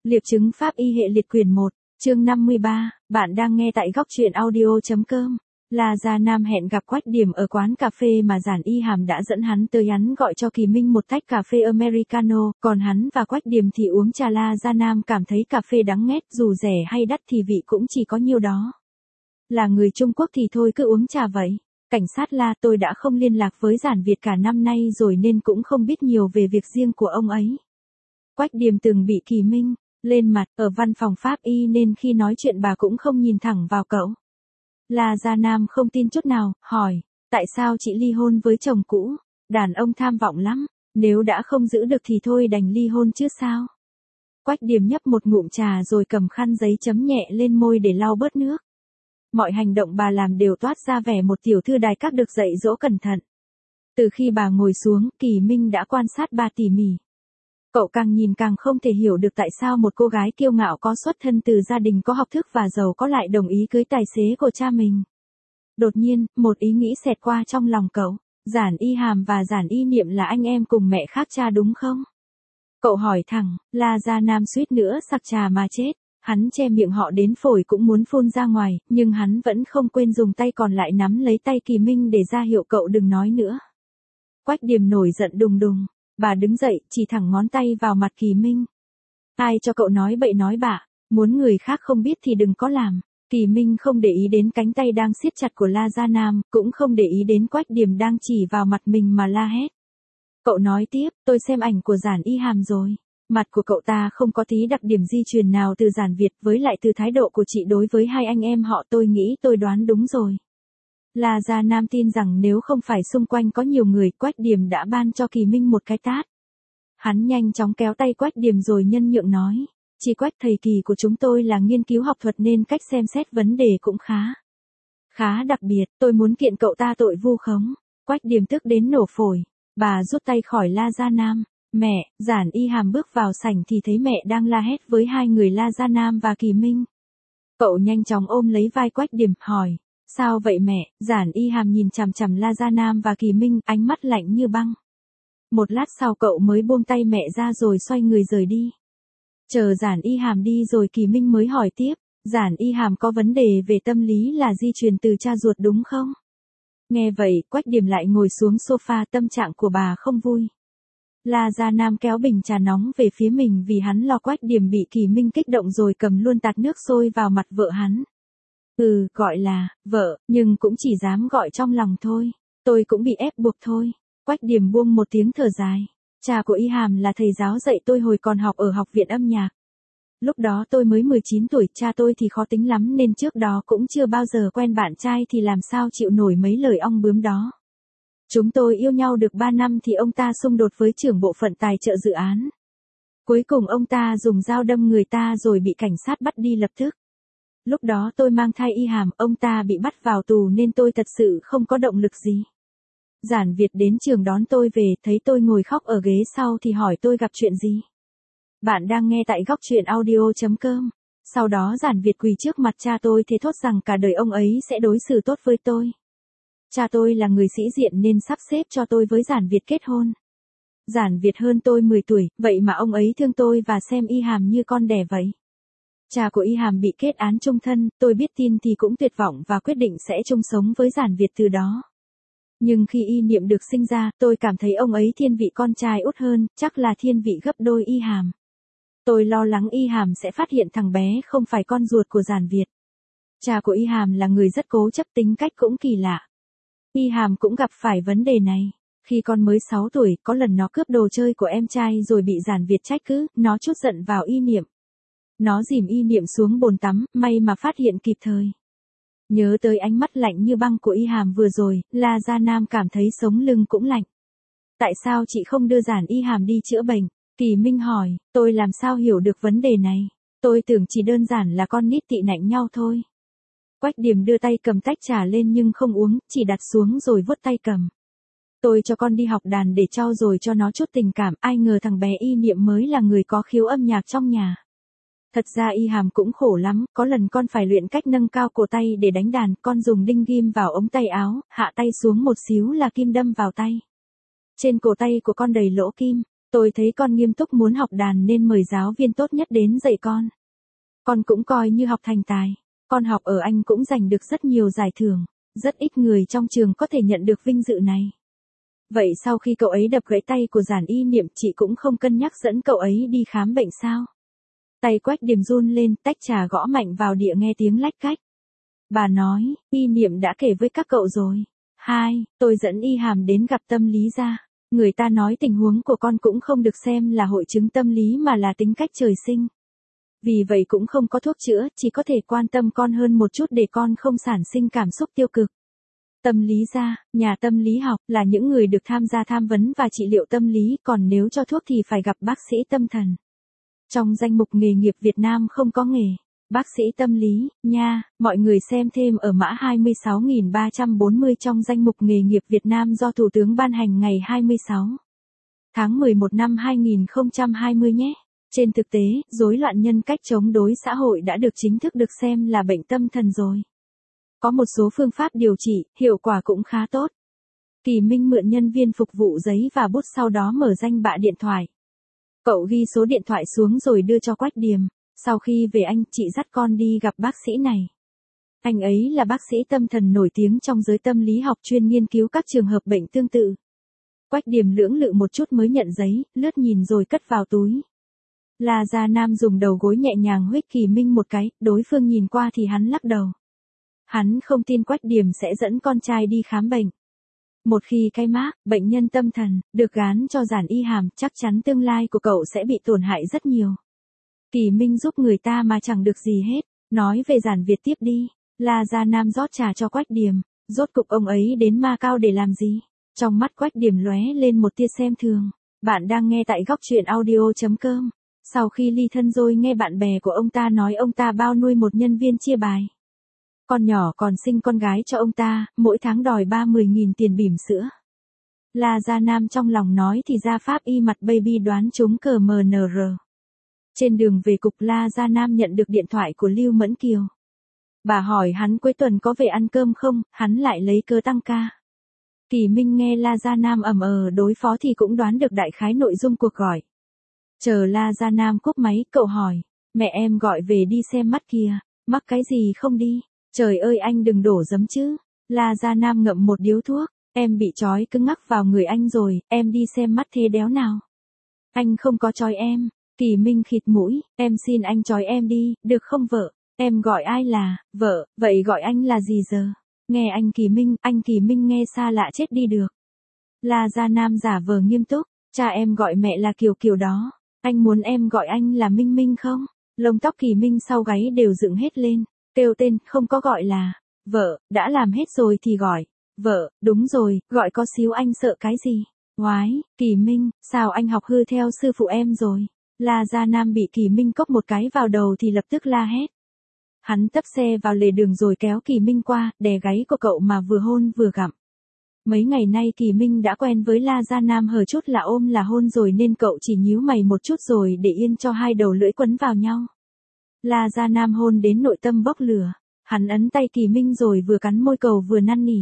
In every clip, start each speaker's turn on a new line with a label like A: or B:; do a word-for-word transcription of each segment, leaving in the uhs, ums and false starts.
A: Liệp chứng pháp y hệ liệt quyển một, chương năm mươi ba, bạn đang nghe tại góc truyện audio.com. La Gia Nam hẹn gặp Quách Điểm ở quán cà phê mà Giản Y Hàm đã dẫn hắn tới, hắn gọi cho Kỳ Minh một tách cà phê Americano, còn hắn và Quách Điểm thì uống trà. La Gia Nam cảm thấy cà phê đắng nghét, dù rẻ hay đắt thì vị cũng chỉ có nhiêu đó. Là người Trung Quốc thì thôi cứ uống trà vậy. Cảnh sát La, tôi đã không liên lạc với Giản Việt cả năm nay rồi nên cũng không biết nhiều về việc riêng của ông ấy. Quách Điểm từng bị Kỳ Minh lên mặt ở văn phòng pháp y nên khi nói chuyện bà cũng không nhìn thẳng vào cậu. La Gia Nam không tin chút nào, hỏi, tại sao chị ly hôn với chồng cũ? Đàn ông tham vọng lắm, nếu đã không giữ được thì thôi đành ly hôn chứ sao? Quách Điểm nhấp một ngụm trà rồi cầm khăn giấy chấm nhẹ lên môi để lau bớt nước. Mọi hành động bà làm đều toát ra vẻ một tiểu thư đài các được dạy dỗ cẩn thận. Từ khi bà ngồi xuống, Kỳ Minh đã quan sát bà tỉ mỉ. Cậu càng nhìn càng không thể hiểu được tại sao một cô gái kiêu ngạo có xuất thân từ gia đình có học thức và giàu có lại đồng ý cưới tài xế của cha mình. Đột nhiên, một ý nghĩ xẹt qua trong lòng cậu. Giản Y Hàm và Giản Y Niệm là anh em cùng mẹ khác cha đúng không? Cậu hỏi thẳng. La Gia Nam suýt nữa sặc trà mà chết. Hắn che miệng họ đến phổi cũng muốn phun ra ngoài, nhưng hắn vẫn không quên dùng tay còn lại nắm lấy tay Kỳ Minh để ra hiệu cậu đừng nói nữa. Quách Điểm nổi giận đùng đùng. Bà đứng dậy, chỉ thẳng ngón tay vào mặt Kỳ Minh. Ai cho cậu nói bậy nói bạ, muốn người khác không biết thì đừng có làm. Kỳ Minh không để ý đến cánh tay đang siết chặt của La Gia Nam, cũng không để ý đến Quách Điểm đang chỉ vào mặt mình mà la hét. Cậu nói tiếp, tôi xem ảnh của Giản Y Hàm rồi. Mặt của cậu ta không có tí đặc điểm di truyền nào từ Giản Việt, với lại từ thái độ của chị đối với hai anh em họ tôi nghĩ tôi đoán đúng rồi. La Gia Nam tin rằng nếu không phải xung quanh có nhiều người, Quách Điểm đã ban cho Kỳ Minh một cái tát. Hắn nhanh chóng kéo tay Quách Điểm rồi nhân nhượng nói, chị Quách, thầy Kỳ của chúng tôi là nghiên cứu học thuật nên cách xem xét vấn đề cũng khá. Khá đặc biệt, tôi muốn kiện cậu ta tội vu khống. Quách Điểm tức đến nổ phổi. Bà rút tay khỏi La Gia Nam. Mẹ. Giản Y Hàm bước vào sảnh thì thấy mẹ đang la hét với hai người La Gia Nam và Kỳ Minh. Cậu nhanh chóng ôm lấy vai Quách Điểm, hỏi, sao vậy mẹ? Giản Y Hàm nhìn chằm chằm La Gia Nam và Kỳ Minh, ánh mắt lạnh như băng. Một lát sau cậu mới buông tay mẹ ra rồi xoay người rời đi. Chờ Giản Y Hàm đi rồi Kỳ Minh mới hỏi tiếp, Giản Y Hàm có vấn đề về tâm lý là di truyền từ cha ruột đúng không? Nghe vậy, Quách Điểm lại ngồi xuống sofa, tâm trạng của bà không vui. La Gia Nam kéo bình trà nóng về phía mình vì hắn lo Quách Điểm bị Kỳ Minh kích động rồi cầm luôn tạt nước sôi vào mặt vợ hắn. Ừ, gọi là vợ, nhưng cũng chỉ dám gọi trong lòng thôi. Tôi cũng bị ép buộc thôi. Quách Điểm buông một tiếng thở dài. Cha của Y Hàm là thầy giáo dạy tôi hồi còn học ở học viện âm nhạc. Lúc đó tôi mới mười chín tuổi, cha tôi thì khó tính lắm nên trước đó cũng chưa bao giờ quen bạn trai thì làm sao chịu nổi mấy lời ong bướm đó. Chúng tôi yêu nhau được ba năm thì ông ta xung đột với trưởng bộ phận tài trợ dự án. Cuối cùng ông ta dùng dao đâm người ta rồi bị cảnh sát bắt đi lập tức. Lúc đó tôi mang thai Y Hàm, ông ta bị bắt vào tù nên tôi thật sự không có động lực gì. Giản Việt đến trường đón tôi về, thấy tôi ngồi khóc ở ghế sau thì hỏi tôi gặp chuyện gì. Bạn đang nghe tại góc truyện audio.com. Sau đó Giản Việt quỳ trước mặt cha tôi thề thốt rằng cả đời ông ấy sẽ đối xử tốt với tôi. Cha tôi là người sĩ diện nên sắp xếp cho tôi với Giản Việt kết hôn. Giản Việt hơn tôi mười tuổi, vậy mà ông ấy thương tôi và xem Y Hàm như con đẻ vậy. Cha của Y Hàm bị kết án chung thân, tôi biết tin thì cũng tuyệt vọng và quyết định sẽ chung sống với Giản Việt từ đó. Nhưng khi Y Niệm được sinh ra, tôi cảm thấy ông ấy thiên vị con trai út hơn, chắc là thiên vị gấp đôi Y Hàm. Tôi lo lắng Y Hàm sẽ phát hiện thằng bé không phải con ruột của Giản Việt. Cha của Y Hàm là người rất cố chấp, tính cách cũng kỳ lạ. Y Hàm cũng gặp phải vấn đề này. Khi con mới sáu tuổi, có lần nó cướp đồ chơi của em trai rồi bị Giản Việt trách cứ, nó trút giận vào Y Niệm. Nó dìm Y Niệm xuống bồn tắm, may mà phát hiện kịp thời. Nhớ tới ánh mắt lạnh như băng của Y Hàm vừa rồi, La Gia Nam cảm thấy sống lưng cũng lạnh. Tại sao chị không đưa Giản Y Hàm đi chữa bệnh? Kỳ Minh hỏi, tôi làm sao hiểu được vấn đề này? Tôi tưởng chỉ đơn giản là con nít tị nạnh nhau thôi. Quách Điểm đưa tay cầm tách trà lên nhưng không uống, chỉ đặt xuống rồi vuốt tay cầm. Tôi cho con đi học đàn để trau dồi cho nó chút tình cảm, ai ngờ thằng bé Y Niệm mới là người có khiếu âm nhạc trong nhà. Thật ra Y Hàm cũng khổ lắm, có lần con phải luyện cách nâng cao cổ tay để đánh đàn, con dùng đinh ghim vào ống tay áo, hạ tay xuống một xíu là kim đâm vào tay. Trên cổ tay của con đầy lỗ kim, Tôi thấy con nghiêm túc muốn học đàn nên mời giáo viên tốt nhất đến dạy con. Con cũng coi như học thành tài. Con học ở Anh cũng giành được rất nhiều giải thưởng. Rất ít người trong trường có thể nhận được vinh dự này. Vậy sau khi cậu ấy đập gãy tay của Giản Y Niệm, chị cũng không cân nhắc dẫn cậu ấy đi khám bệnh sao? Tay Quách Điềm run lên, tách trà gõ mạnh vào đĩa nghe tiếng lách cách. Bà nói, Y Niệm đã kể với các cậu rồi. Hai, tôi dẫn Y Hàm đến gặp tâm lý gia. Người ta nói tình huống của con cũng không được xem là hội chứng tâm lý mà là tính cách trời sinh. Vì vậy cũng không có thuốc chữa, chỉ có thể quan tâm con hơn một chút để con không sản sinh cảm xúc tiêu cực. Tâm lý gia, nhà tâm lý học là những người được tham gia tham vấn và trị liệu tâm lý, còn nếu cho thuốc thì phải gặp bác sĩ tâm thần. Trong danh mục nghề nghiệp Việt Nam không có nghề bác sĩ tâm lý, nha, mọi người xem thêm ở mã hai mươi sáu nghìn ba trăm bốn mươi trong danh mục nghề nghiệp Việt Nam do Thủ tướng ban hành ngày hai mươi sáu tháng mười một năm hai nghìn không trăm hai mươi nhé. Trên thực tế, rối loạn nhân cách chống đối xã hội đã được chính thức được xem là bệnh tâm thần rồi. Có một số phương pháp điều trị, hiệu quả cũng khá tốt. Kỳ Minh mượn nhân viên phục vụ giấy và bút, sau đó mở danh bạ điện thoại. Cậu ghi số điện thoại xuống rồi đưa cho Quách Điềm. Sau khi về anh, chị dắt con đi gặp bác sĩ này. Anh ấy là bác sĩ tâm thần nổi tiếng trong giới tâm lý học, chuyên nghiên cứu các trường hợp bệnh tương tự. Quách Điềm lưỡng lự một chút mới nhận giấy, lướt nhìn rồi cất vào túi. La Gia Nam dùng đầu gối nhẹ nhàng huých Kỳ Minh một cái, đối phương nhìn qua thì hắn lắc đầu. Hắn không tin Quách Điềm sẽ dẫn con trai đi khám bệnh. Một khi cái mác, bệnh nhân tâm thần, được gán cho Giản Y Hàm, chắc chắn tương lai của cậu sẽ bị tổn hại rất nhiều. Kỳ Minh giúp người ta mà chẳng được gì hết, nói về Giản Việt tiếp đi. La Gia Nam rót trà cho Quách Điềm, rốt cục ông ấy đến Macau để làm gì? Trong mắt Quách Điềm lóe lên một tia xem thường. Bạn đang nghe tại góc truyện audio chấm com. Sau khi ly thân rồi nghe bạn bè của ông ta nói ông ta bao nuôi một nhân viên chia bài. Con nhỏ còn sinh con gái cho ông ta, mỗi tháng đòi ba mươi nghìn tiền bỉm sữa. La Gia Nam trong lòng nói thì ra pháp y mặt baby đoán trúng cờ em en rờ. Trên đường về cục, La Gia Nam nhận được điện thoại của Lưu Mẫn Kiều. Bà hỏi hắn cuối tuần có về ăn cơm không, hắn lại lấy cớ tăng ca. Kỳ Minh nghe La Gia Nam ầm ờ đối phó thì cũng đoán được đại khái nội dung cuộc gọi. Chờ La Gia Nam cúp máy, cậu hỏi, mẹ em gọi về đi xem mắt kìa, mắc cái gì không đi? Trời ơi anh đừng đổ giấm chứ. La Gia Nam ngậm một điếu thuốc, em bị trói cứng ngắc vào người anh rồi, em đi xem mắt thế đéo nào. Anh không có trói em. Kỳ Minh khịt mũi, em xin anh trói em đi, được không vợ? Em gọi ai là, vợ, vậy gọi anh là gì giờ? Nghe anh Kỳ Minh, anh Kỳ Minh nghe xa lạ chết đi được. La Gia Nam giả vờ nghiêm túc, cha em gọi mẹ là Kiều Kiều đó, anh muốn em gọi anh là Minh Minh không? Lông tóc Kỳ Minh sau gáy đều dựng hết lên, kêu tên, không có gọi là, vợ, đã làm hết rồi thì gọi, vợ, đúng rồi, gọi có xíu anh sợ cái gì? Ngoái, Kỳ Minh, sao anh học hư theo sư phụ em rồi? La Gia Nam bị Kỳ Minh cốc một cái vào đầu thì lập tức la hét. Hắn tấp xe vào lề đường rồi kéo Kỳ Minh qua, đè gáy của cậu mà vừa hôn vừa gặm. Mấy ngày nay Kỳ Minh đã quen với La Gia Nam hở chút là ôm là hôn rồi nên cậu chỉ nhíu mày một chút rồi để yên cho hai đầu lưỡi quấn vào nhau. La Gia Nam hôn đến nội tâm bốc lửa, hắn ấn tay Kỳ Minh rồi vừa cắn môi cậu vừa năn nỉ.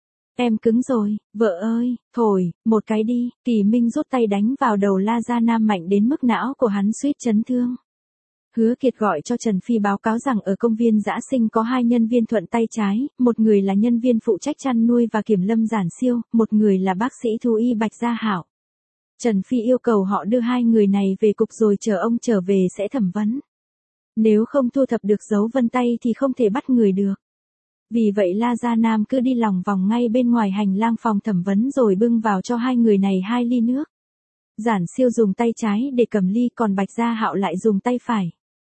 A: Em cứng rồi, vợ ơi, thổi, một cái đi. Kỳ Minh rút tay đánh vào đầu La Gia Nam mạnh đến mức não của hắn suýt chấn thương. Hứa Kiệt gọi cho Trần Phi báo cáo rằng ở công viên Dã Sinh có hai nhân viên thuận tay trái, một người là nhân viên phụ trách chăn nuôi và kiểm lâm Giản Siêu, một người là bác sĩ thú y Bạch Gia Hảo. Trần Phi yêu cầu họ đưa hai người này về cục rồi chờ ông trở về sẽ thẩm vấn. Nếu không thu thập được dấu vân tay thì không thể bắt người được. Vì vậy La Gia Nam cứ đi lòng vòng ngay bên ngoài hành lang phòng thẩm vấn rồi bưng vào cho hai người này hai ly nước. Giản Siêu dùng tay trái để cầm ly, còn Bạch Gia Hạo lại dùng tay phải.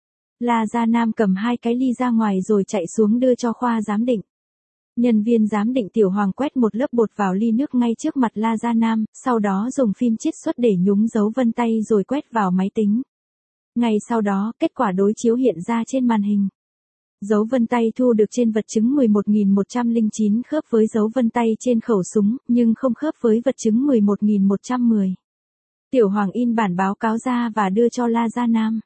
A: La Gia Nam cầm hai cái ly ra ngoài rồi chạy xuống đưa cho khoa giám định. Nhân viên giám định Tiểu Hoàng quét một lớp bột vào ly nước ngay trước mặt La Gia Nam, sau đó dùng phim chiết xuất để nhúng dấu vân tay rồi quét vào máy tính. Ngay sau đó, kết quả đối chiếu hiện ra trên màn hình. Dấu vân tay thu được trên vật chứng mười một nghìn một trăm lẻ chín khớp với dấu vân tay trên khẩu súng, nhưng không khớp với vật chứng mười một nghìn một trăm mười. Tiểu Hoàng in bản báo cáo ra và đưa cho La Gia Nam.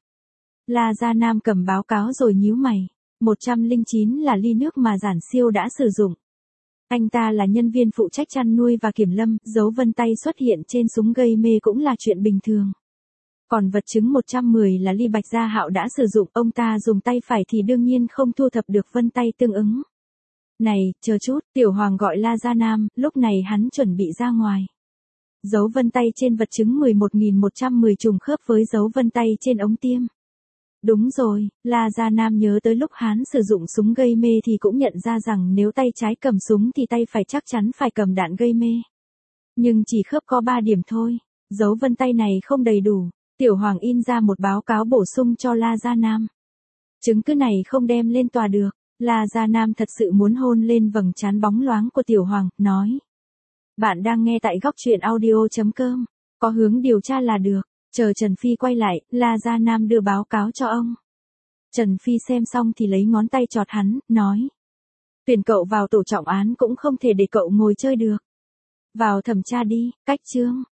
A: La Gia Nam cầm báo cáo rồi nhíu mày. một trăm lẻ chín là ly nước mà Giản Siêu đã sử dụng. Anh ta là nhân viên phụ trách chăn nuôi và kiểm lâm, dấu vân tay xuất hiện trên súng gây mê cũng là chuyện bình thường. Còn vật chứng một trăm mười là ly Bạch Gia Hạo đã sử dụng, ông ta dùng tay phải thì đương nhiên không thu thập được vân tay tương ứng. Này, chờ chút, Tiểu Hoàng gọi La Gia Nam, lúc này hắn chuẩn bị ra ngoài. Dấu vân tay trên vật chứng mười một nghìn một trăm mười trùng khớp với dấu vân tay trên ống tiêm. Đúng rồi, La Gia Nam nhớ tới lúc hắn sử dụng súng gây mê thì cũng nhận ra rằng nếu tay trái cầm súng thì tay phải chắc chắn phải cầm đạn gây mê. Nhưng chỉ khớp có ba điểm thôi, dấu vân tay này không đầy đủ. Tiểu Hoàng in ra một báo cáo bổ sung cho La Gia Nam. Chứng cứ này không đem lên tòa được. La Gia Nam thật sự muốn hôn lên vầng trán bóng loáng của Tiểu Hoàng, nói. Bạn đang nghe tại góc truyện audio chấm com. Có hướng điều tra là được. Chờ Trần Phi quay lại, La Gia Nam đưa báo cáo cho ông. Trần Phi xem xong thì lấy ngón tay chọt hắn, nói. Tuyển cậu vào tổ trọng án cũng không thể để cậu ngồi chơi được. Vào thẩm tra đi, cách chương.